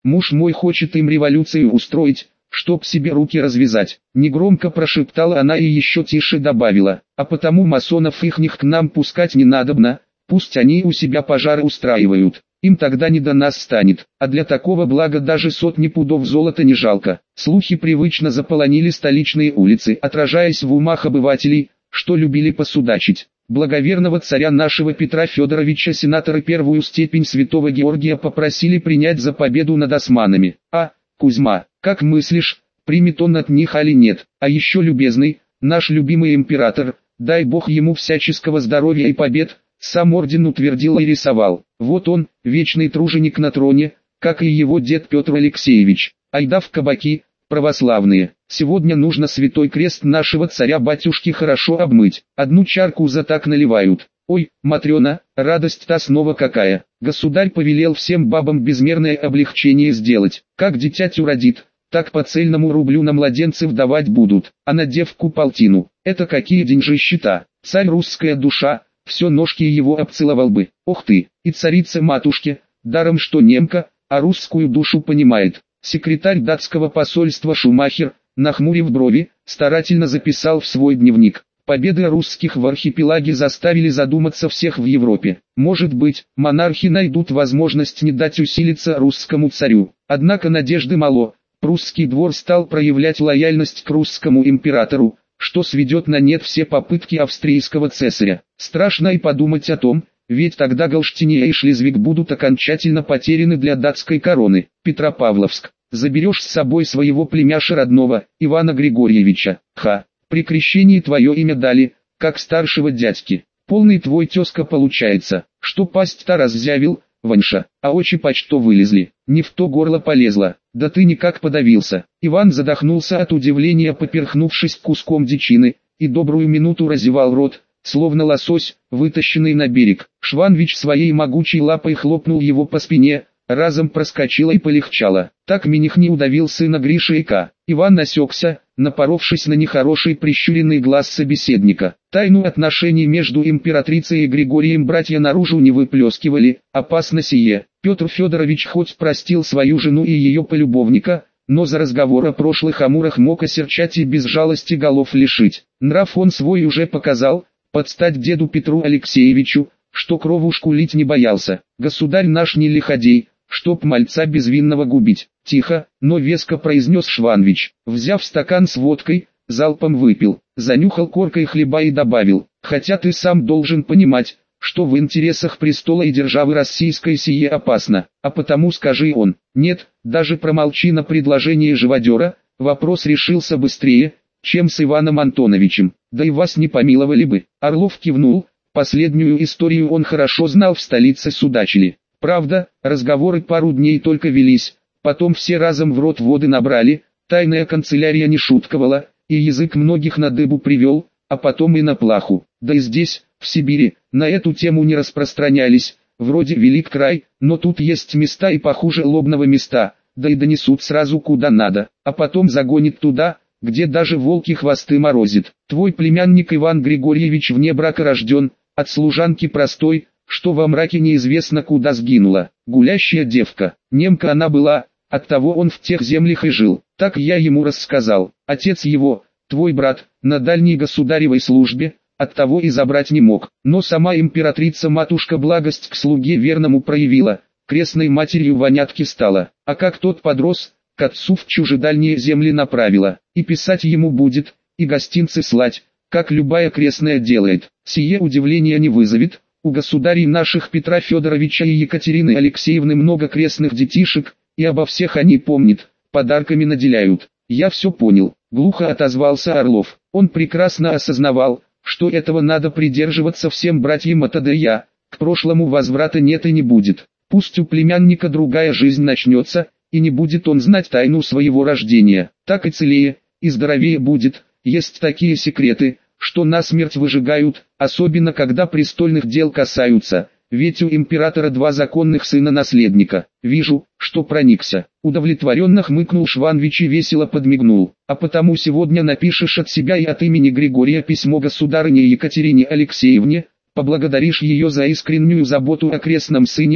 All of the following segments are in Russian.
Муж мой хочет им революцию устроить, чтоб себе руки развязать. Негромко прошептала она и еще тише добавила, а потому масонов ихних к нам пускать не надобно, пусть они у себя пожары устраивают. Им тогда не до нас станет, а для такого блага даже сотни пудов золота не жалко. Слухи привычно заполонили столичные улицы, отражаясь в умах обывателей, что любили посудачить. Благоверного царя нашего Петра Федоровича сенаторы первую степень святого Георгия попросили принять за победу над османами. А, Кузьма, как мыслишь, примет он от них или нет? А еще любезный, наш любимый император, дай бог ему всяческого здоровья и побед, сам орден утвердил и рисовал. Вот он, вечный труженик на троне, как и его дед Петр Алексеевич. Айда в кабаки, православные. Сегодня нужно святой крест нашего царя-батюшки хорошо обмыть. Одну чарку за так наливают. Ой, Матрена, радость-то снова какая. Государь повелел всем бабам безмерное облегчение сделать. Как дитятю родит, так по цельному рублю на младенцев давать будут. А на девку полтину. Это какие деньжищи-то. Царь русская душа, все ножки его обцеловал бы. Ох ты, и царица-матушке, даром что немка, а русскую душу понимает. Секретарь датского посольства Шумахер, нахмурив брови, старательно записал в свой дневник. Победы русских в архипелаге заставили задуматься всех в Европе. Может быть, монархи найдут возможность не дать усилиться русскому царю. Однако надежды мало. Прусский двор стал проявлять лояльность к русскому императору, что сведет на нет все попытки австрийского цесаря. Страшно и подумать о том, ведь тогда Галштиния и Шлезвиг будут окончательно потеряны для датской короны. Петропавловск. Заберешь с собой своего племяша родного, Ивана Григорьевича. При крещении твое имя дали, как старшего дядьки. Полный твой тезка получается, что пасть-то раззявил, Ваньша, а очи почто вылезли, не в то горло полезло. Да ты никак подавился. Иван задохнулся от удивления, поперхнувшись куском дичины, и добрую минуту разевал рот, словно лосось, вытащенный на берег. Шванвич своей могучей лапой хлопнул его по спине, разом проскочило и полегчало. Так Миних не удавил сына Гриши и Ка. Иван осекся, напоровшись на нехороший прищуренный глаз собеседника. Тайну отношений между императрицей и Григорием братья наружу не выплескивали, опасно сие. Петр Федорович хоть простил свою жену и ее полюбовника, но за разговор о прошлых амурах мог осерчать и без жалости голов лишить. Нрав он свой уже показал, под стать деду Петру Алексеевичу, что кровушку лить не боялся. Государь наш не лиходей, чтоб мальца безвинного губить. Тихо, но веско произнес Шванвич. Взяв стакан с водкой, залпом выпил, занюхал коркой хлеба и добавил, хотя ты сам должен понимать, что в интересах престола и державы российской сие опасно, а потому скажи он. Нет, даже промолчи на предложение живодера, вопрос решился быстрее, чем с Иваном Антоновичем. Да и вас не помиловали бы. Орлов кивнул, последнюю историю он хорошо знал, в столице судачили. Правда, разговоры пару дней только велись, потом все разом в рот воды набрали, тайная канцелярия не шутковала, и язык многих на дыбу привел, а потом и на плаху. Да и здесь, в Сибири, на эту тему не распространялись, вроде велик край, но тут есть места и похуже Лобного места, да и донесут сразу куда надо, а потом загонит туда, где даже волки хвосты морозит. Твой племянник Иван Григорьевич вне брака рожден, от служанки простой, что во мраке неизвестно куда сгинула. Гулящая девка, немка она была, оттого он в тех землях и жил. Так я ему рассказал. Отец его, твой брат, на дальней государевой службе, оттого и забрать не мог. Но сама императрица-матушка благость к слуге верному проявила, крестной матерью вонятки стала. А как тот подрос, к отцу в чужедальние земли направила. И писать ему будет, и гостинцы слать, как любая крестная делает. Сие удивление не вызовет. У государей наших Петра Федоровича и Екатерины Алексеевны много крестных детишек, и обо всех они помнят, подарками наделяют. Я все понял, глухо отозвался Орлов. Он прекрасно осознавал, что этого надо придерживаться всем братьям от АДЯ, к прошлому возврата нет и не будет. Пусть у племянника другая жизнь начнется, и не будет он знать тайну своего рождения. Так и целее, и здоровее будет. Есть такие секреты, что насмерть выжигают, особенно когда престольных дел касаются, ведь у императора два законных сына-наследника. Вижу, что проникся. Удовлетворенно хмыкнул Шванвич и весело подмигнул. А потому сегодня напишешь от себя и от имени Григория письмо государыне Екатерине Алексеевне, поблагодаришь ее за искреннюю заботу о крестном сыне,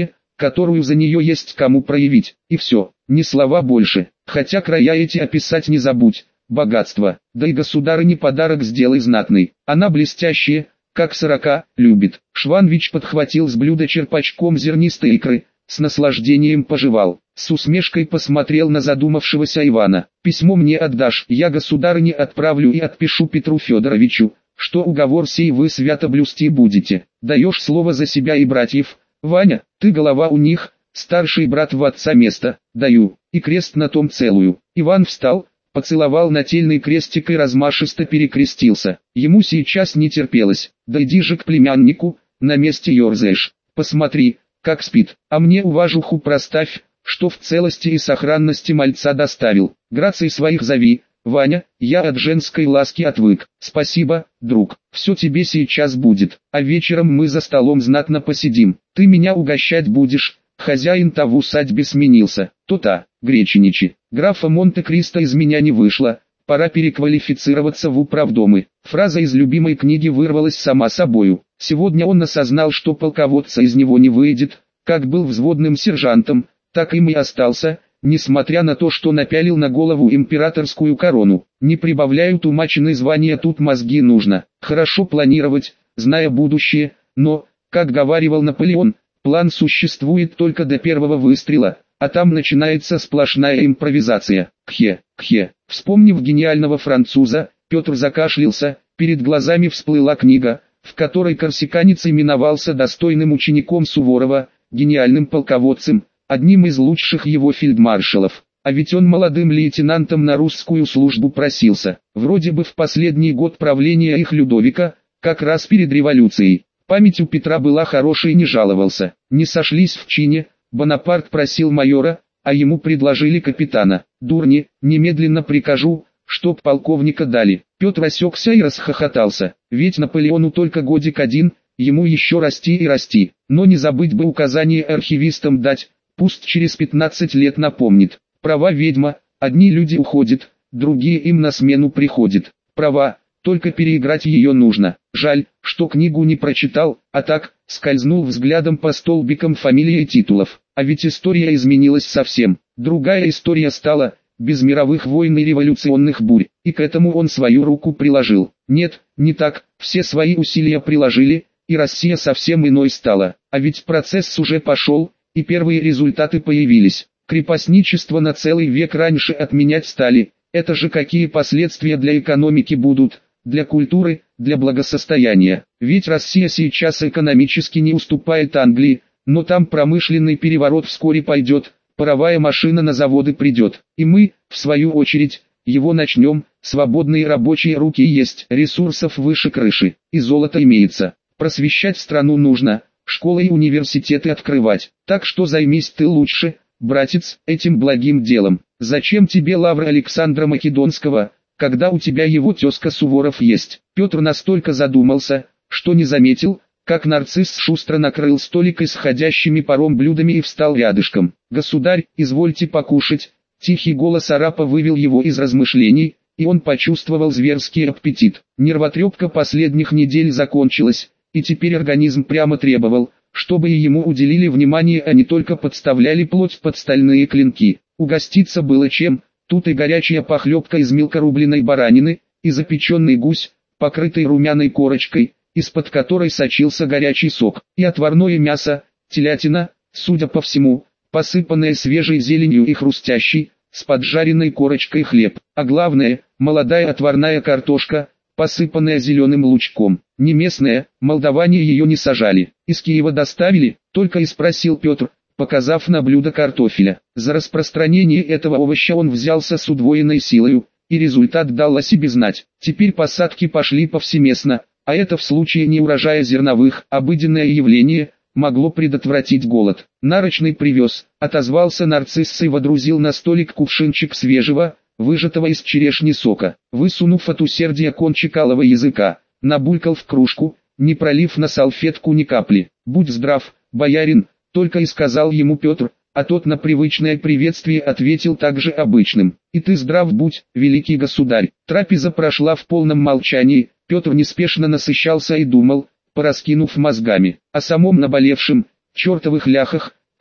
которую за нее есть кому проявить, и все, ни слова больше. Хотя края эти описать не забудь, богатство, да и государыне подарок сделай знатный, она блестящая, как сорока, любит. Шванвич подхватил с блюда черпачком зернистой икры, с наслаждением пожевал, с усмешкой посмотрел на задумавшегося Ивана. «Письмо мне отдашь, я государыне отправлю и отпишу Петру Федоровичу, что уговор сей вы свято блюсти будете. Даешь слово за себя и братьев, Ваня, ты голова у них, старший брат в отца место, даю, и крест на том целую». Иван встал, поцеловал нательный крестик и размашисто перекрестился. Ему сейчас не терпелось. «Да иди же к племяннику, на месте ерзаешь, посмотри, как спит, а мне уважуху проставь, что в целости и сохранности мальца доставил. Граций своих зови, Ваня, я от женской ласки отвык. Спасибо, друг, все тебе сейчас будет, а вечером мы за столом знатно посидим. Ты меня угощать будешь». Хозяин-то в усадьбе сменился. То-то, Греченичи, графа Монте-Кристо из меня не вышло, пора переквалифицироваться в управдомы. Фраза из любимой книги вырвалась сама собою. Сегодня он осознал, что полководца из него не выйдет, как был взводным сержантом, так им и остался, несмотря на то, что напялил на голову императорскую корону. Не прибавляют умаченные звания, тут мозги нужно. Хорошо планировать, зная будущее, но, как говаривал Наполеон, план существует только до первого выстрела, а там начинается сплошная импровизация. Кхе. Вспомнив гениального француза, Петр закашлялся, перед глазами всплыла книга, в которой корсиканец именовался достойным учеником Суворова, гениальным полководцем, одним из лучших его фельдмаршалов. А ведь он молодым лейтенантом на русскую службу просился, вроде бы в последний год правления их Людовика, как раз перед революцией. Память у Петра была хорошей, не жаловался. Не сошлись в чине, Бонапарт просил майора, а ему предложили капитана. Дурни, немедленно прикажу, чтоб полковника дали. Петр осекся и расхохотался, ведь Наполеону только годик один, ему еще расти и расти. Но не забыть бы указание архивистам дать, пусть через 15 лет напомнит. Права ведьма, одни люди уходят, другие им на смену приходят. Права, только переиграть ее нужно. Жаль, что книгу не прочитал, а так, скользнул взглядом по столбикам фамилий и титулов. А ведь история изменилась совсем. Другая история стала, без мировых войн и революционных бурь. И к этому он свою руку приложил. Нет, не так, все свои усилия приложили, и Россия совсем иной стала. А ведь процесс уже пошел, и первые результаты появились. Крепостничество на целый век раньше отменять стали. Это же какие последствия для экономики будут, для культуры, для благосостояния. Ведь Россия сейчас экономически не уступает Англии, но там промышленный переворот вскоре пойдет, паровая машина на заводы придет. И мы, в свою очередь, его начнем. Свободные рабочие руки есть, ресурсов выше крыши, и золото имеется. Просвещать страну нужно, школы и университеты открывать. Так что займись ты лучше, братец, этим благим делом. Зачем тебе лавра Александра Македонского, когда у тебя его тезка Суворов есть? Петр настолько задумался, что не заметил, как нарцисс шустро накрыл столик исходящими паром блюдами и встал рядышком. «Государь, извольте покушать». Тихий голос арапа вывел его из размышлений, и он почувствовал зверский аппетит. Нервотрепка последних недель закончилась, и теперь организм прямо требовал, чтобы и ему уделили внимание, а не только подставляли плоть под стальные клинки. Угоститься было чем, тут и горячая похлебка из мелкорубленной баранины, и запеченный гусь, покрытый румяной корочкой, из-под которой сочился горячий сок, и отварное мясо, телятина, судя по всему, посыпанная свежей зеленью и хрустящий, с поджаренной корочкой хлеб, а главное, молодая отварная картошка, посыпанная зеленым лучком. Не местная, молдаване ее не сажали. Из Киева доставили, только и спросил Петр, показав на блюдо картофеля. За распространение этого овоща он взялся с удвоенной силою, и результат дал о себе знать. Теперь посадки пошли повсеместно, а это в случае неурожая зерновых, обыденное явление, могло предотвратить голод. Нарочный привез, отозвался нарцисс и водрузил на столик кувшинчик свежего, выжатого из черешни сока. Высунув от усердия кончик алого языка, набулькал в кружку, не пролив на салфетку ни капли. «Будь здрав, боярин», только и сказал ему Петр, а тот на привычное приветствие ответил также обычным. «И ты здрав будь, великий государь». Трапеза прошла в полном молчании, Петр неспешно насыщался и думал, пораскинув мозгами, о самом наболевшем, чертовых ляхах,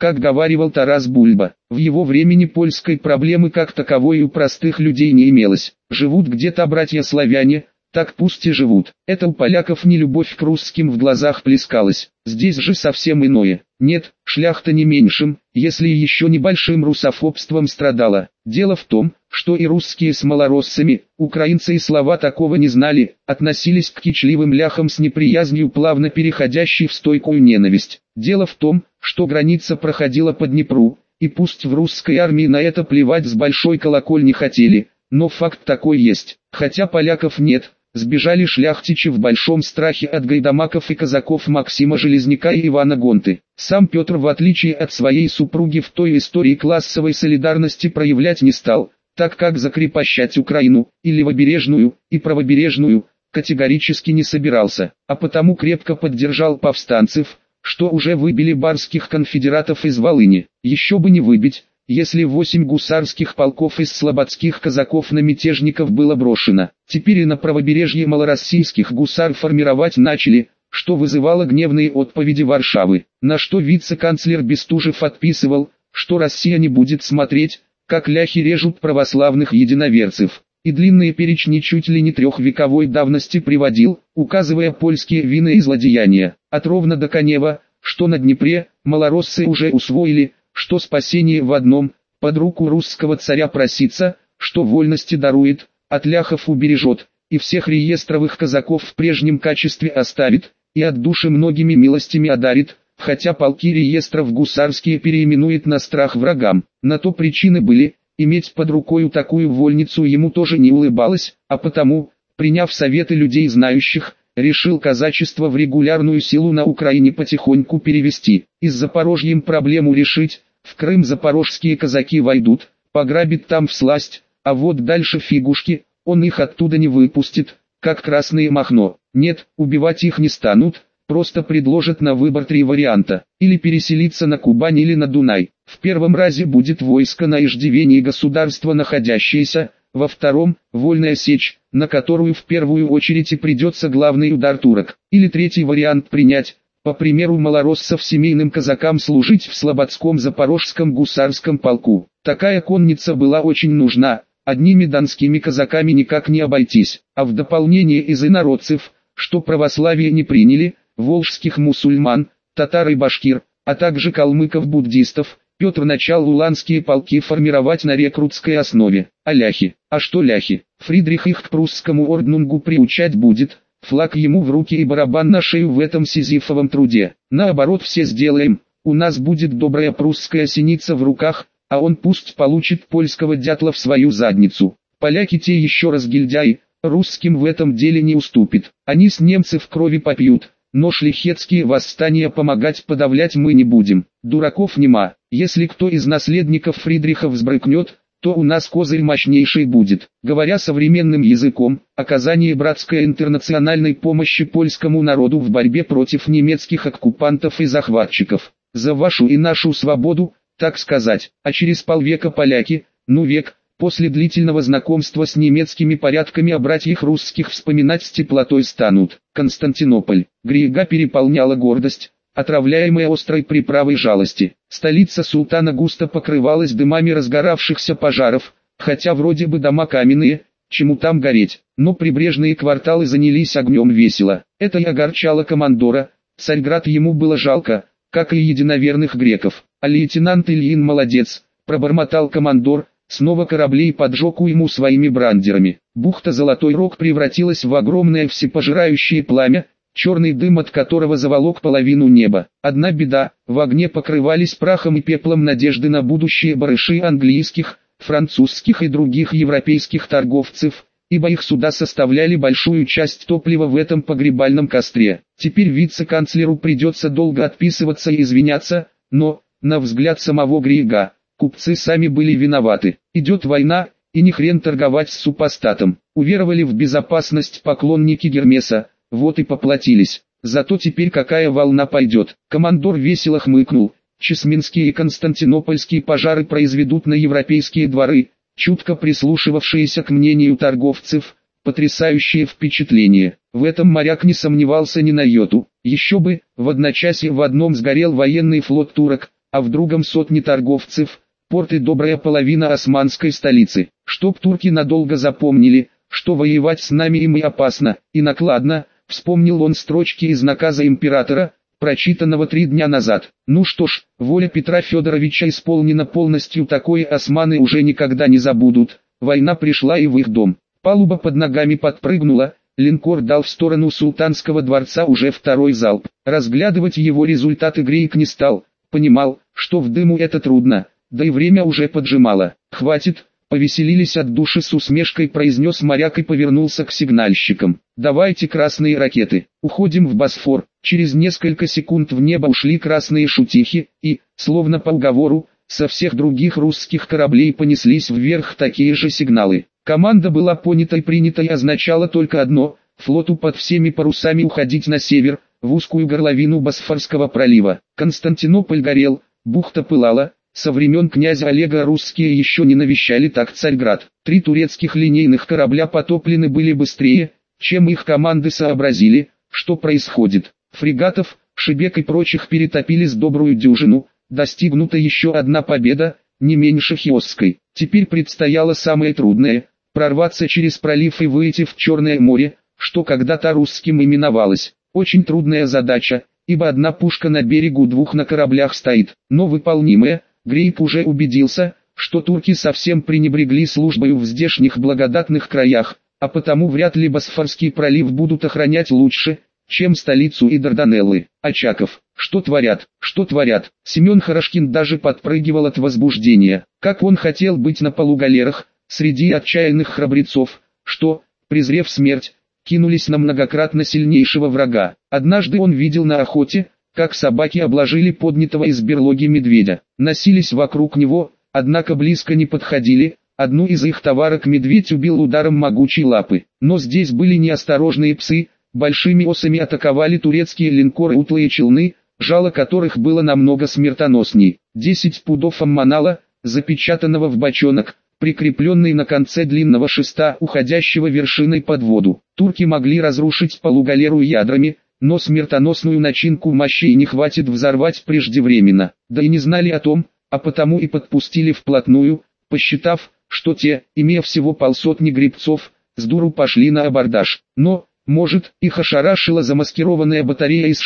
Как говаривал Тарас Бульба, в его времени польской проблемы как таковой у простых людей не имелось. Живут где-то братья-славяне, так пусть и живут. Это у поляков не любовь к русским в глазах плескалась. Здесь же совсем иное. Нет, шляхта не меньшим, если еще небольшим русофобством страдала. Дело в том, что и русские с малороссами, украинцы и слова такого не знали, относились к кичливым ляхам с неприязнью, плавно переходящей в стойкую ненависть. Дело в том, что граница проходила по Днепру, и пусть в русской армии на это плевать с большой колокольни хотели, но факт такой есть. Хотя поляков нет, сбежали шляхтичи в большом страхе от гайдамаков и казаков Максима Железняка и Ивана Гонты. Сам Петр, в отличие от своей супруги, в той истории классовой солидарности проявлять не стал, так как закрепощать Украину, и левобережную, и правобережную, категорически не собирался, а потому крепко поддержал повстанцев, что уже выбили барских конфедератов из Волыни. Еще бы не выбить, если 8 гусарских полков из слободских казаков на мятежников было брошено. Теперь и на правобережье малороссийских гусар формировать начали, что вызывало гневные отповеди Варшавы, на что вице-канцлер Бестужев отписывал, что Россия не будет смотреть, как ляхи режут православных единоверцев, и длинные перечни чуть ли не трехвековой давности приводил, указывая польские вины и злодеяния, от Ровно до Канева, что на Днепре малороссы уже усвоили, что спасение в одном, под руку русского царя проситься, что вольности дарует, от ляхов убережет, и всех реестровых казаков в прежнем качестве оставит, и от души многими милостями одарит, хотя полки реестров гусарские переименует на страх врагам. На то причины были, иметь под рукою такую вольницу ему тоже не улыбалось, а потому, приняв советы людей знающих, решил казачество в регулярную силу на Украине потихоньку перевести. И с Запорожьем проблему решить, в Крым запорожские казаки войдут, пограбит там всласть, а вот дальше фигушки, он их оттуда не выпустит, как красное махно. Нет, убивать их не станут, просто предложат на выбор 3 варианта, или переселиться на Кубань или на Дунай. В первом разе будет войско на иждивении государства находящееся, во втором – вольная сечь, на которую в первую очередь и придется главный удар турок. Или третий вариант принять, по примеру малороссов, семейным казакам служить в Слободском Запорожском гусарском полку. Такая конница была очень нужна, одними донскими казаками никак не обойтись, а в дополнение из инородцев, что православие не приняли, волжских мусульман, татар и башкир, а также калмыков-буддистов, Петр начал уланские полки формировать на рекрутской основе. А ляхи? А что ляхи? Фридрих их к прусскому орднунгу приучать будет, флаг ему в руки и барабан на шею в этом сизифовом труде. Наоборот, все сделаем, у нас будет добрая прусская синица в руках, а он пусть получит польского дятла в свою задницу. Поляки те еще разгильдяи, русским в этом деле не уступит. Они с немцев крови попьют, но шляхетские восстания помогать подавлять мы не будем. Дураков нема. Если кто из наследников Фридриха взбрыкнет, то у нас козырь мощнейший будет. Говоря современным языком, оказание братской интернациональной помощи польскому народу в борьбе против немецких оккупантов и захватчиков. За вашу и нашу свободу, так сказать. А через полвека поляки, век, после длительного знакомства с немецкими порядками о братьях русских вспоминать с теплотой станут. Константинополь. Грига переполняла гордость, отравляемая острой приправой жалости. Столица султана густо покрывалась дымами разгоравшихся пожаров, хотя вроде бы дома каменные, чему там гореть, но прибрежные кварталы занялись огнем весело. Это и огорчало командора, Царьград ему было жалко, как и единоверных греков. А лейтенант Ильин молодец, пробормотал командор, снова кораблей поджег ему своими брандерами. Бухта Золотой Рог превратилась в огромное всепожирающее пламя, черный дым от которого заволок половину неба. Одна беда, в огне покрывались прахом и пеплом надежды на будущее барыши английских, французских и других европейских торговцев, ибо их суда составляли большую часть топлива в этом погребальном костре. Теперь вице-канцлеру придется долго отписываться и извиняться, но, на взгляд самого Грига, купцы сами были виноваты. Идет война, и не хрен торговать с супостатом. Уверовали в безопасность поклонники Гермеса, вот и поплатились. Зато теперь какая волна пойдет. Командор весело хмыкнул. Чесменские и константинопольские пожары произведут на европейские дворы, чутко прислушивавшиеся к мнению торговцев, потрясающее впечатление. В этом моряк не сомневался ни на йоту. Еще бы, в одночасье в одном сгорел военный флот турок, а в другом сотни торговцев, порт и добрая половина османской столицы. Чтоб турки надолго запомнили, что воевать с нами им и опасно, и накладно, вспомнил он строчки из наказа императора, прочитанного 3 дня назад. Ну что ж, воля Петра Федоровича исполнена полностью, такое османы уже никогда не забудут. Война пришла и в их дом. Палуба под ногами подпрыгнула, линкор дал в сторону султанского дворца уже второй залп. Разглядывать его результаты Грейк не стал, понимал, что в дыму это трудно, да и время уже поджимало. «Хватит», повеселились от души, с усмешкой произнес моряк и повернулся к сигнальщикам. «Давайте красные ракеты, уходим в Босфор». Через несколько секунд в небо ушли красные шутихи, и, словно по уговору, со всех других русских кораблей понеслись вверх такие же сигналы. Команда была понята и принята и означала только одно – флоту под всеми парусами уходить на север, в узкую горловину Босфорского пролива. Константинополь горел, бухта пылала, со времен князя Олега русские еще не навещали так Царьград. 3 турецких линейных корабля потоплены были быстрее, чем их команды сообразили, что происходит. Фрегатов, шибек и прочих перетопили с добрую дюжину, достигнута еще одна победа, не меньше Хиосской. Теперь предстояло самое трудное – прорваться через пролив и выйти в Черное море, что когда-то русским именовалось. Очень трудная задача, ибо одна пушка на берегу, 2 на кораблях стоит, но выполнимая. Грейк уже убедился, что турки совсем пренебрегли службою в здешних благодатных краях, а потому вряд ли Босфорский пролив будут охранять лучше, чем столицу и Дарданеллы. Очаков, что творят, что творят. Семен Хорошкин даже подпрыгивал от возбуждения. Как он хотел быть на полугалерах, среди отчаянных храбрецов, что, презрев смерть, кинулись на многократно сильнейшего врага. Однажды он видел на охоте, как собаки обложили поднятого из берлоги медведя. Носились вокруг него, однако близко не подходили. Одну из их товарок медведь убил ударом могучей лапы. Но здесь были неосторожные псы. Большими осами атаковали турецкие линкоры, утлые челны, жало которых было намного смертоносней. 10 пудов аммонала, запечатанного в бочонок, прикрепленный на конце длинного шеста, уходящего вершиной под воду. Турки могли разрушить полугалеру ядрами, но смертоносную начинку мощей не хватит взорвать преждевременно. Да и не знали о том, а потому и подпустили вплотную, посчитав, что те, имея всего полсотни гребцов, с дуру пошли на абордаж. Но, может, их ошарашила замаскированная батарея из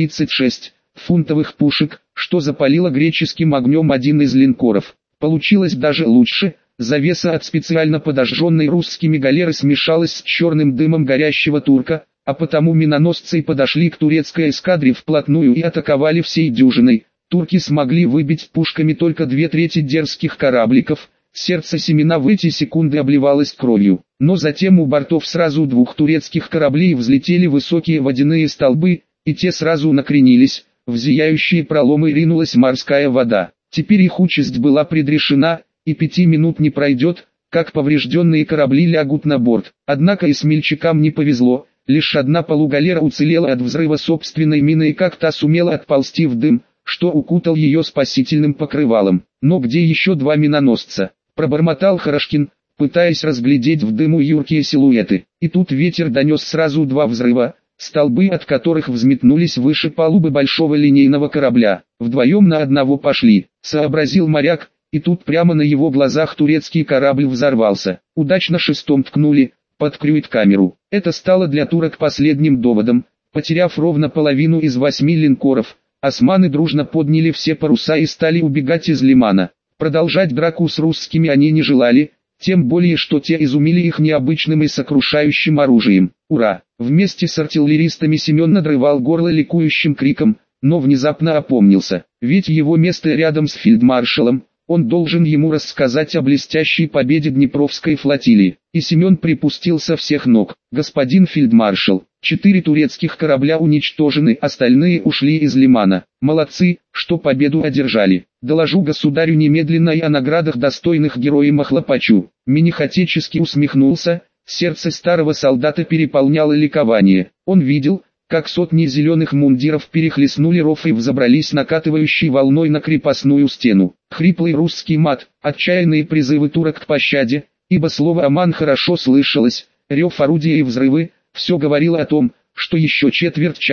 6,36 фунтовых пушек, что запалила греческим огнем один из линкоров. Получилось даже лучше. Завеса от специально подожженной русскими галеры смешалась с черным дымом горящего турка, а потому миноносцы подошли к турецкой эскадре вплотную и атаковали всей дюжиной. Турки смогли выбить пушками только 2/3 дерзких корабликов. Сердце Семена в эти секунды обливалось кровью. Но затем у бортов сразу 2 турецких кораблей взлетели высокие водяные столбы, и те сразу накренились, в зияющие проломы ринулась морская вода. Теперь их участь была предрешена, и 5 минут не пройдет, как поврежденные корабли лягут на борт. Однако и смельчакам не повезло, лишь одна полугалера уцелела от взрыва собственной мины и как-то сумела отползти в дым, что укутал ее спасительным покрывалом. Но где еще 2 миноносца? Пробормотал Хорошкин, пытаясь разглядеть в дыму юркие силуэты. И тут ветер донес сразу 2 взрыва, столбы от которых взметнулись выше палубы большого линейного корабля. Вдвоем на одного пошли, сообразил моряк, и тут прямо на его глазах турецкий корабль взорвался. Удачно шестом ткнули, под крюит-камеру. Это стало для турок последним доводом. Потеряв ровно половину из 8 линкоров, османы дружно подняли все паруса и стали убегать из лимана. Продолжать драку с русскими они не желали, тем более что те изумили их необычным и сокрушающим оружием. Ура! Вместе с артиллеристами Семен надрывал горло ликующим криком, но внезапно опомнился. Ведь его место рядом с фельдмаршалом, он должен ему рассказать о блестящей победе Днепровской флотилии. И Семен припустил со всех ног. Господин фельдмаршал, 4 турецких корабля уничтожены, остальные ушли из лимана. Молодцы, что победу одержали. Доложу государю немедленно и о наградах достойных героям охлопочу. Миних отечески усмехнулся, сердце старого солдата переполняло ликование. Он видел, как сотни зеленых мундиров перехлестнули ров и взобрались накатывающей волной на крепостную стену. Хриплый русский мат, отчаянные призывы турок к пощаде, ибо слово «Аман» хорошо слышалось, рев орудия и взрывы, все говорило о том, что еще четверть часа,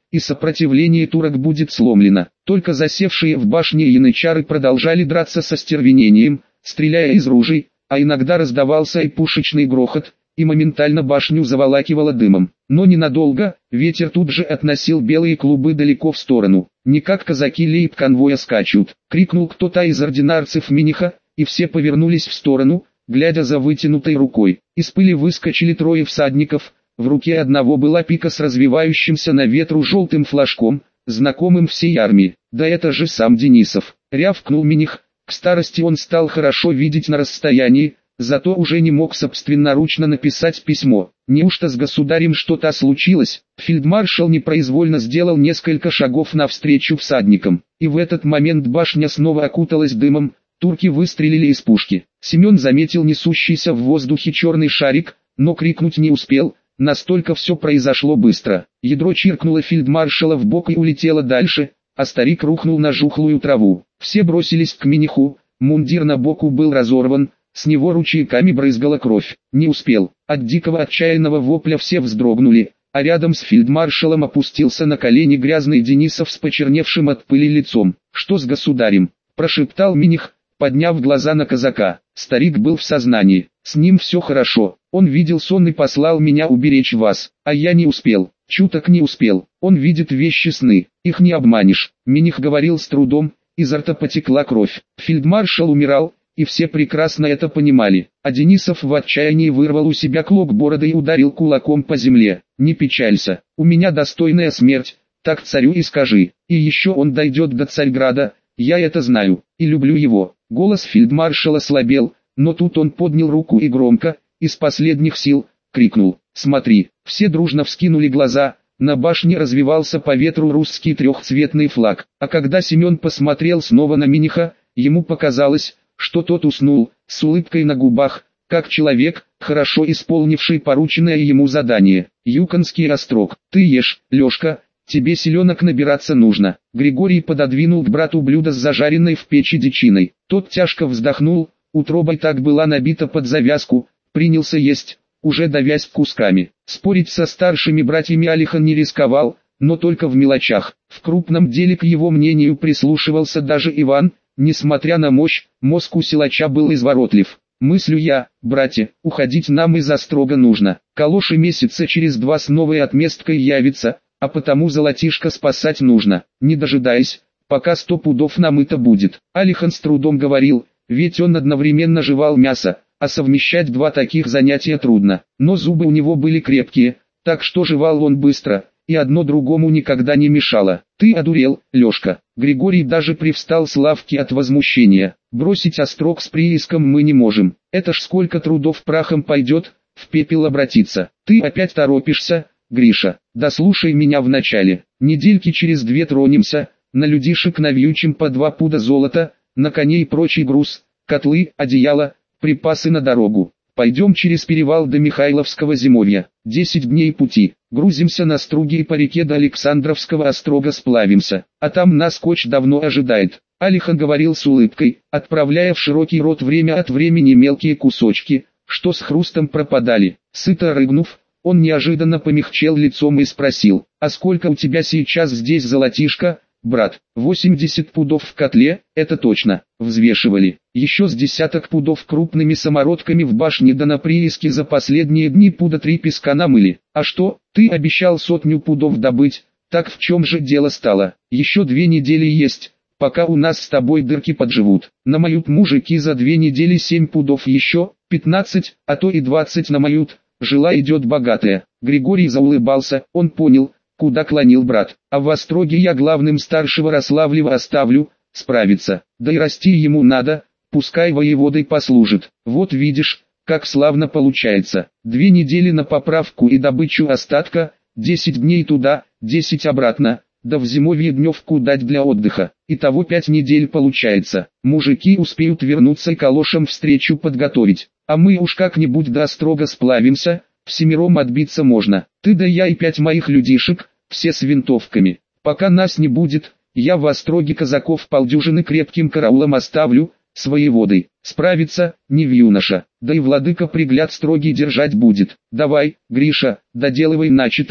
и сопротивление турок будет сломлено. Только засевшие в башне янычары продолжали драться со стервенением, стреляя из ружей, а иногда раздавался и пушечный грохот, и моментально башню заволакивало дымом. Но ненадолго, ветер тут же относил белые клубы далеко в сторону. «Не как казаки лейб-конвоя скачут!» — крикнул кто-то из ординарцев Миниха, и все повернулись в сторону, глядя за вытянутой рукой. Из пыли выскочили трое всадников, в руке одного была пика с развивающимся на ветру желтым флажком, знакомым всей армии. «Да это же сам Денисов!» — рявкнул Миних. К старости он стал хорошо видеть на расстоянии, зато уже не мог собственноручно написать письмо. Неужто с государем что-то случилось? Фельдмаршал непроизвольно сделал несколько шагов навстречу всадникам, и в этот момент башня снова окуталась дымом, турки выстрелили из пушки. Семен заметил несущийся в воздухе черный шарик, но крикнуть не успел, настолько все произошло быстро. Ядро чиркнуло фельдмаршала в бок и улетело дальше, а старик рухнул на жухлую траву. Все бросились к Миниху, мундир на боку был разорван, с него ручейками брызгала кровь. Не успел. От дикого отчаянного вопля все вздрогнули, а рядом с фельдмаршалом опустился на колени грязный Денисов с почерневшим от пыли лицом. «Что с государем?» – прошептал Миних, подняв глаза на казака. Старик был в сознании. «С ним все хорошо. Он видел сон и послал меня уберечь вас, а я не успел. Чуток не успел. Он видит вещи сны. Их не обманешь». Миних говорил с трудом, изо рта потекла кровь. Фельдмаршал умирал, и все прекрасно это понимали, а Денисов в отчаянии вырвал у себя клок бороды и ударил кулаком по земле. «Не печалься, у меня достойная смерть, так царю и скажи. И еще он дойдет до Царьграда, я это знаю, и люблю его». Голос фельдмаршала слабел, но тут он поднял руку и громко, из последних сил, крикнул: «Смотри!». Все дружно вскинули глаза. На башне развивался по ветру русский трехцветный флаг, а когда Семен посмотрел снова на Миниха, ему показалось, что тот уснул, с улыбкой на губах, как человек, хорошо исполнивший порученное ему задание. «Юконский острог, ты ешь, Лешка, тебе селенок набираться нужно». Григорий пододвинул к брату блюдо с зажаренной в печи дичиной. Тот тяжко вздохнул, утроба так была набита под завязку, принялся есть, уже давясь кусками. Спорить со старшими братьями Алихан не рисковал, но только в мелочах. В крупном деле к его мнению прислушивался даже Иван. Несмотря на мощь, мозг у силача был изворотлив. «Мыслю я, братья, уходить нам из острога нужно. Калоши месяца через 2 с новой отместкой явится, а потому золотишко спасать нужно, не дожидаясь, пока 100 пудов намыто будет». Алихан с трудом говорил, ведь он одновременно жевал мясо, а совмещать 2 таких занятия трудно. Но зубы у него были крепкие, так что жевал он быстро, и одно другому никогда не мешало. «Ты одурел, Лешка!» Григорий даже привстал с лавки от возмущения. «Бросить острог с прииском мы не можем. Это ж сколько трудов прахом пойдет, в пепел обратиться. Ты опять торопишься, Гриша. Да слушай меня вначале. Недельки через 2 тронемся, на людишек навьючим по 2 пуда золота, на коней и прочий груз, котлы, одеяло, припасы на дорогу. Пойдем через перевал до Михайловского зимовья, 10 дней пути, грузимся на струги и по реке до Александровского острога сплавимся, а там нас коч давно ожидает». Алихан говорил с улыбкой, отправляя в широкий рот время от времени мелкие кусочки, что с хрустом пропадали. Сыто рыгнув, он неожиданно помягчел лицом и спросил: «А сколько у тебя сейчас здесь золотишко, брат?» 80 пудов в котле, это точно. Взвешивали. Еще с десяток пудов крупными самородками в башне, да на прииске за последние дни пуда 3 песка намыли. А что, ты обещал 100 пудов добыть, так в чем же дело стало? Еще 2 недели есть, пока у нас с тобой дырки подживут. Намоют мужики за 2 недели 7 пудов еще, 15, а то и 20 намоют. Жила идет богатая». Григорий заулыбался, он понял, куда клонил брат. «А в остроге я главным старшего Рославлева оставлю, справится. Да и расти ему надо, пускай воеводой послужит. Вот видишь, как славно получается. 2 недели на поправку и добычу остатка, 10 дней туда, 10 обратно, да в зимовье дневку дать для отдыха. Итого 5 недель получается. Мужики успеют вернуться и калошам встречу подготовить. А мы уж как-нибудь до острога сплавимся, всемиром отбиться можно. Ты да я и 5 моих людишек, все с винтовками. Пока нас не будет, я в остроге казаков полдюжины крепким караулом оставлю, с воеводой. Справится, не в юноша, да и владыка пригляд строгий держать будет. Давай, Гриша, доделывай начатое,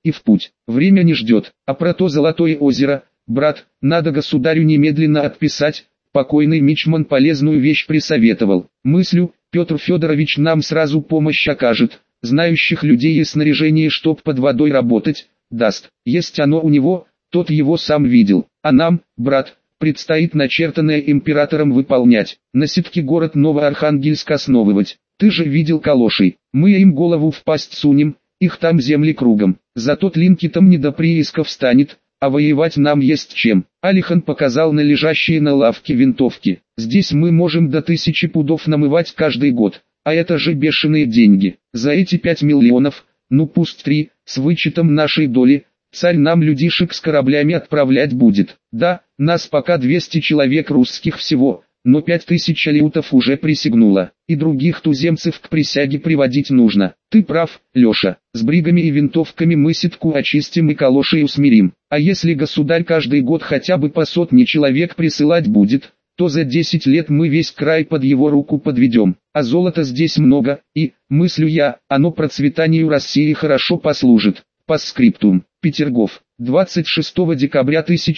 и в путь. Время не ждет, а про то Золотое озеро, брат, надо государю немедленно отписать. Покойный мичман полезную вещь присоветовал. Мыслю, Петр Федорович нам сразу помощь окажет, знающих людей и снаряжение, чтоб под водой работать, даст. Есть оно у него, тот его сам видел, а нам, брат, предстоит начертанное императором выполнять, на сетке город Новоархангельск основывать. Ты же видел калошей, мы им голову в пасть сунем, их там земли кругом, зато тлинки-там не до приисков станет, а воевать нам есть чем. Алихан показал на лежащие на лавке винтовки. Здесь мы можем до 1000 пудов намывать каждый год, а это же бешеные деньги. За эти 5 миллионов, ну пусть 3, с вычетом нашей доли, царь нам людишек с кораблями отправлять будет. Да, нас пока 200 человек русских всего, но 5000 алеутов уже присягнуло, и других туземцев к присяге приводить нужно. Ты прав, Леша, с бригами и винтовками мы сетку очистим и калошей усмирим. А если государь каждый год хотя бы по 100 человек присылать будет, то за 10 лет мы весь край под его руку подведем. А золота здесь много, и, мыслю я, оно процветанию России хорошо послужит. Постскриптум. Петергоф. 26 декабря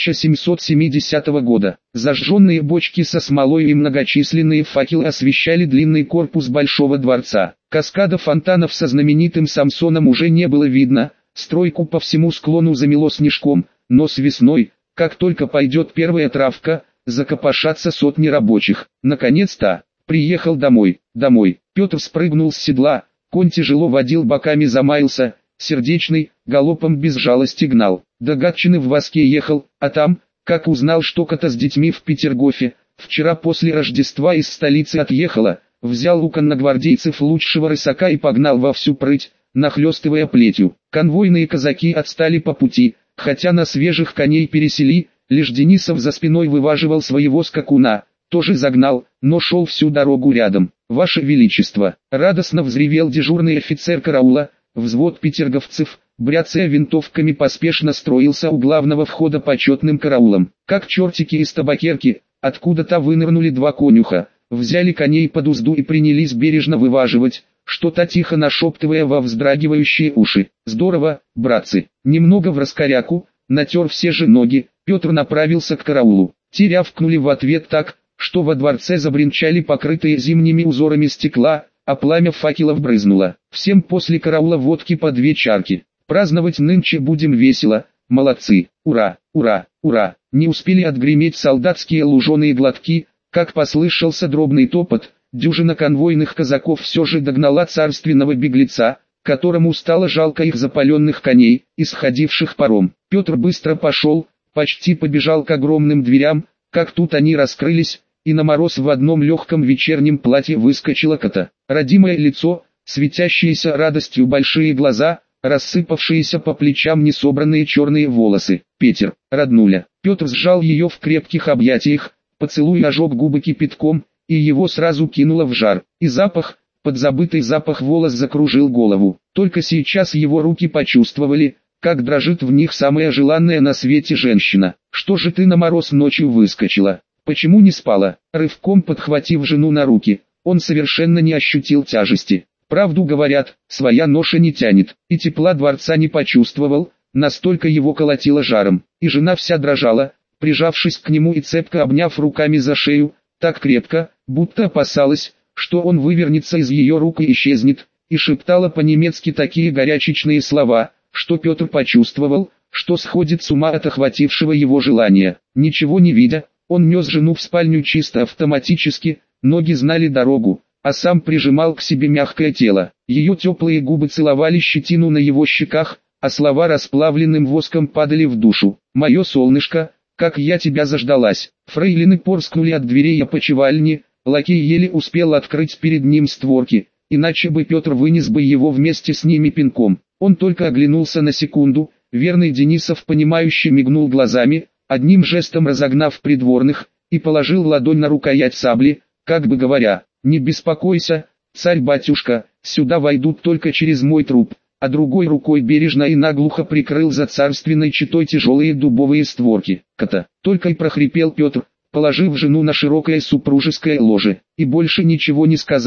1770 года. Зажженные бочки со смолой и многочисленные факелы освещали длинный корпус Большого дворца. Каскада фонтанов со знаменитым Самсоном уже не было видно, стройку по всему склону замело снежком, но с весной, как только пойдет первая травка, закопошатся сотни рабочих. Наконец-то, приехал домой. Петр спрыгнул с седла, конь тяжело водил боками, замаялся, сердечный, галопом без жалости гнал. До Гатчины в воске ехал, а там, как узнал, что кота с детьми в Петергофе, вчера после Рождества из столицы отъехала, взял у конногвардейцев лучшего рысака и погнал во всю прыть, нахлестывая плетью. Конвойные казаки отстали по пути, хотя на свежих коней пересели, лишь Денисов за спиной вываживал своего скакуна, тоже загнал, но шел всю дорогу рядом. «Ваше Величество!» — радостно взревел дежурный офицер караула. Взвод петерговцев, бряцая винтовками, поспешно строился у главного входа почетным караулом. Как чертики из табакерки, откуда-то вынырнули два конюха, взяли коней под узду и принялись бережно вываживать, что-то тихо нашептывая во вздрагивающие уши. «Здорово, братцы!» Немного в раскоряку, натер все же ноги, Петр направился к караулу. Те рявкнули в ответ так, что во дворце забринчали покрытые зимними узорами стекла, а пламя факелов брызнуло. Всем после караула водки по 2 чарки. Праздновать нынче будем весело, молодцы, ура, ура, ура. Не успели отгреметь солдатские луженые глотки, как послышался дробный топот, дюжина конвойных казаков все же догнала царственного беглеца, которому стало жалко их запаленных коней, исходивших паром. Петр быстро пошел, почти побежал к огромным дверям, как тут они раскрылись, и на мороз в одном легком вечернем платье выскочила кота. Родимое лицо, светящиеся радостью большие глаза, рассыпавшиеся по плечам несобранные черные волосы. «Петер, роднуля!» Петр сжал ее в крепких объятиях, поцелуй ожег губы кипятком, и его сразу кинуло в жар. И запах, подзабытый запах волос закружил голову. Только сейчас его руки почувствовали, как дрожит в них самая желанная на свете женщина. «Что же ты на мороз ночью выскочила? Почему не спала?» Рывком подхватив жену на руки, он совершенно не ощутил тяжести. Правду говорят, своя ноша не тянет, и тепла дворца не почувствовал, настолько его колотило жаром. И жена вся дрожала, прижавшись к нему и цепко обняв руками за шею, так крепко, будто опасалась, что он вывернется из ее рук и исчезнет, и шептала по-немецки такие горячечные слова, что Петр почувствовал, что сходит с ума от охватившего его желания. Ничего не видя, он нес жену в спальню чисто автоматически, ноги знали дорогу, а сам прижимал к себе мягкое тело. Ее теплые губы целовали щетину на его щеках, а слова расплавленным воском падали в душу. «Мое солнышко, как я тебя заждалась!» Фрейлины порскнули от дверей опочивальни, лакей еле успел открыть перед ним створки, иначе бы Петр вынес бы его вместе с ними пинком. Он только оглянулся на секунду, верный Денисов понимающе мигнул глазами, одним жестом разогнав придворных, и положил ладонь на рукоять сабли, как бы говоря: «Не беспокойся, царь-батюшка, сюда войдут только через мой труп», а другой рукой бережно и наглухо прикрыл за царственной четой тяжелые дубовые створки. «Кота!» — только и прохрипел Петр, положив жену на широкое супружеское ложе, и больше ничего не сказал,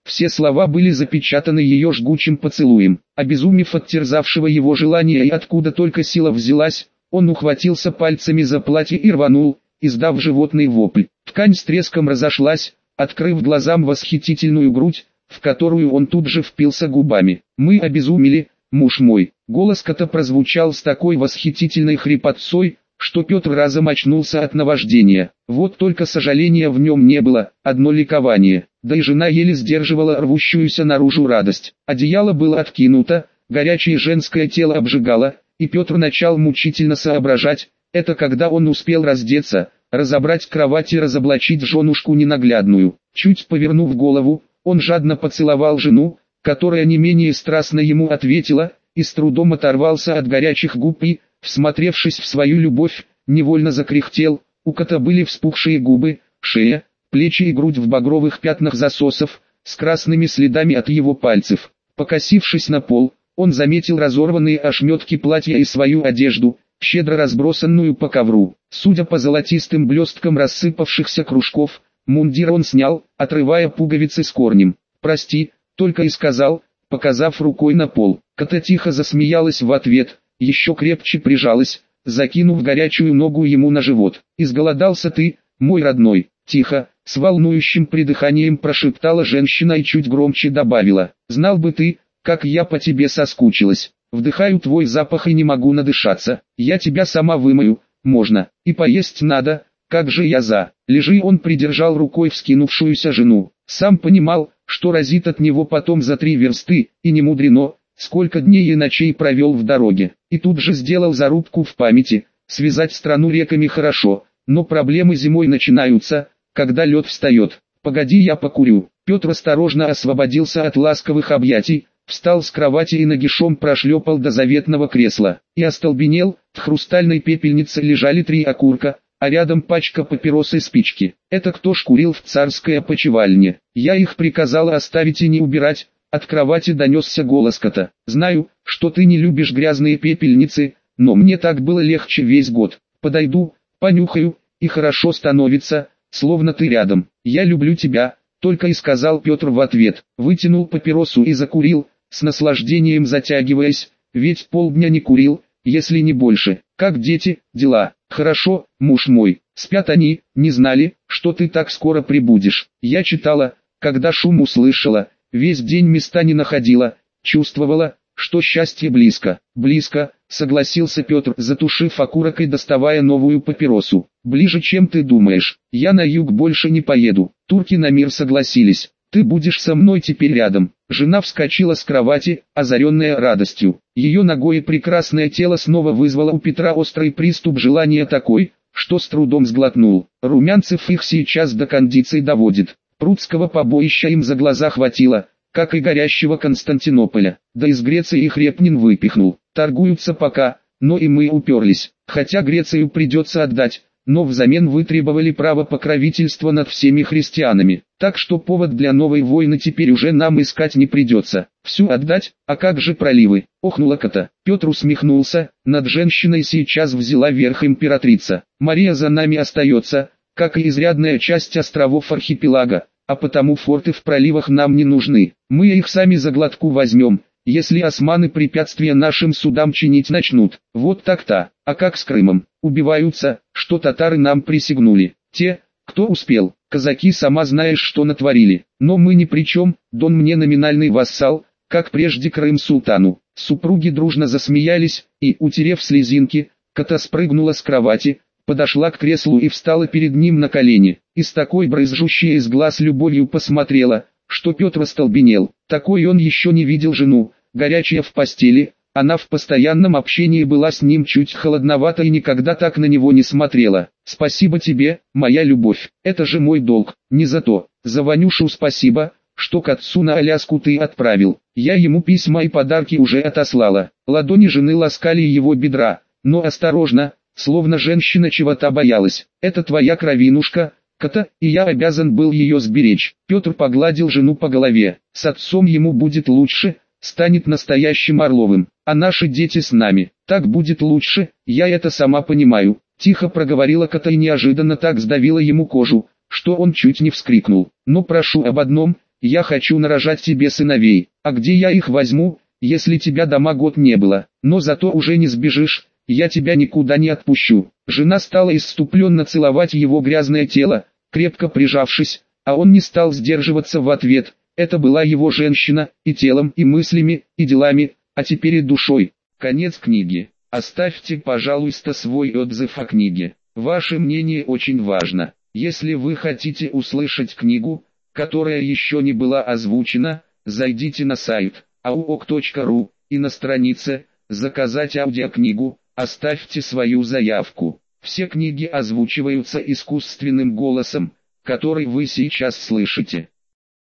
Все слова были запечатаны ее жгучим поцелуем. Обезумев от терзавшего его желания и откуда только сила взялась, он ухватился пальцами за платье и рванул, издав животный вопль. Ткань с треском разошлась, открыв глазам восхитительную грудь, в которую он тут же впился губами. «Мы обезумели, муж мой». Голос кота прозвучал с такой восхитительной хрипотцой, что Петр разом очнулся от наваждения. Вот только сожаления в нем не было, одно ликование. Да и жена еле сдерживала рвущуюся наружу радость. Одеяло было откинуто, горячее женское тело обжигало, и Петр начал мучительно соображать, это когда он успел раздеться, разобрать кровать и разоблачить женушку ненаглядную. Чуть повернув голову, он жадно поцеловал жену, которая не менее страстно ему ответила, и с трудом оторвался от горячих губ и, всмотревшись в свою любовь, невольно закряхтел. У кота были вспухшие губы, шея, плечи и грудь в багровых пятнах засосов, с красными следами от его пальцев. Покосившись на пол, он заметил разорванные ошметки платья и свою одежду, щедро разбросанную по ковру. Судя по золотистым блесткам рассыпавшихся кружков, мундир он снял, отрывая пуговицы с корнем. «Прости», только и сказал, показав рукой на пол. Кота тихо засмеялась в ответ, еще крепче прижалась, закинув горячую ногу ему на живот. «Изголодался ты, мой родной?» Тихо, с волнующим придыханием прошептала женщина и чуть громче добавила: «Знал бы ты, как я по тебе соскучилась. Вдыхаю твой запах и не могу надышаться. Я тебя сама вымою, можно, и поесть надо, как же я за». Лежи, он придержал рукой вскинувшуюся жену. Сам понимал, что разит от него потом за 3 версты, и не мудрено, сколько дней и ночей провел в дороге. И тут же сделал зарубку в памяти: связать страну реками хорошо, но проблемы зимой начинаются, когда лед встает. «Погоди, я покурю». Петр осторожно освободился от ласковых объятий, встал с кровати и нагишом прошлепал до заветного кресла. И остолбенел, в хрустальной пепельнице лежали 3 окурка, а рядом пачка папирос и спички. Это кто ж курил в царской опочивальне? Я их приказала оставить и не убирать. От кровати донесся голос кота. «Знаю, что ты не любишь грязные пепельницы, но мне так было легче весь год. Подойду, понюхаю, и хорошо становится, словно ты рядом. Я люблю тебя», только и сказал Петр в ответ. Вытянул папиросу и закурил, с наслаждением затягиваясь, ведь полдня не курил, если не больше. «Как дети, дела?» «Хорошо, муж мой. Спят они, не знали, что ты так скоро прибудешь. Я читала, когда шум услышала, весь день места не находила, чувствовала, что счастье близко». «Близко», согласился Петр, затушив окурок и доставая новую папиросу. «Ближе, чем ты думаешь. Я на юг больше не поеду». Турки на мир согласились. «Ты будешь со мной теперь рядом». Жена вскочила с кровати, озаренная радостью. Ее ногое прекрасное тело снова вызвало у Петра острый приступ желания такой, что с трудом сглотнул. Румянцев их сейчас до кондиции доводит. Прудского побоища им за глаза хватило, как и горящего Константинополя. Да из Греции их Репнин выпихнул. Торгуются пока, но и мы уперлись. Хотя Грецию придется отдать, но взамен вытребовали право покровительства над всеми христианами. Так что повод для новой войны теперь уже нам искать не придется. Всю отдать, а как же проливы? Охнула кота. Петр усмехнулся, над женщиной сейчас взяла верх императрица. Мария за нами остается, как и изрядная часть островов архипелага, а потому форты в проливах нам не нужны. Мы их сами за глотку возьмем, если османы препятствия нашим судам чинить начнут. Вот так-то. А как с Крымом? Убиваются, что татары нам присягнули. Те, кто успел. Казаки, сама знаешь, что натворили. Но мы ни при чем, Дон мне номинальный вассал, как прежде Крым султану. Супруги дружно засмеялись, и, утерев слезинки, кота спрыгнула с кровати, подошла к креслу и встала перед ним на колени. И с такой брызжущей из глаз любовью посмотрела, что Петр остолбенел. Такой он еще не видел жену, горячая в постели. Она в постоянном общении была с ним чуть холодновата и никогда так на него не смотрела. «Спасибо тебе, моя любовь, это же мой долг. Не за то, за Ванюшу спасибо, что к отцу на Аляску ты отправил. Я ему письма и подарки уже отослала». Ладони жены ласкали его бедра, но осторожно, словно женщина чего-то боялась. «Это твоя кровинушка, кота, и я обязан был ее сберечь». Петр погладил жену по голове. «С отцом ему будет лучше, станет настоящим Орловым, а наши дети с нами. Так будет лучше, я это сама понимаю», — тихо проговорила кота и неожиданно так сдавила ему кожу, что он чуть не вскрикнул. «Но прошу об одном, я хочу нарожать тебе сыновей, а где я их возьму, если тебя дома год не было, но зато уже не сбежишь, я тебя никуда не отпущу». Жена стала исступленно целовать его грязное тело, крепко прижавшись, а он не стал сдерживаться в ответ. Это была его женщина, и телом, и мыслями, и делами, а теперь и душой. Конец книги. Оставьте, пожалуйста, свой отзыв о книге. Ваше мнение очень важно. Если вы хотите услышать книгу, которая еще не была озвучена, зайдите на сайт auok.ru и на странице «Заказать аудиокнигу» оставьте свою заявку. Все книги озвучиваются искусственным голосом, который вы сейчас слышите.